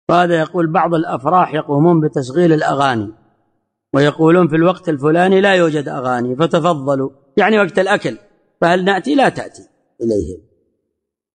وهذا يقول بعض الأفراح يقومون بتشغيل الأغاني ويقولون في الوقت الفلاني لا يوجد أغاني فتفضلوا، يعني وقت الأكل، فهل نأتي؟ لا تأتي إليهم.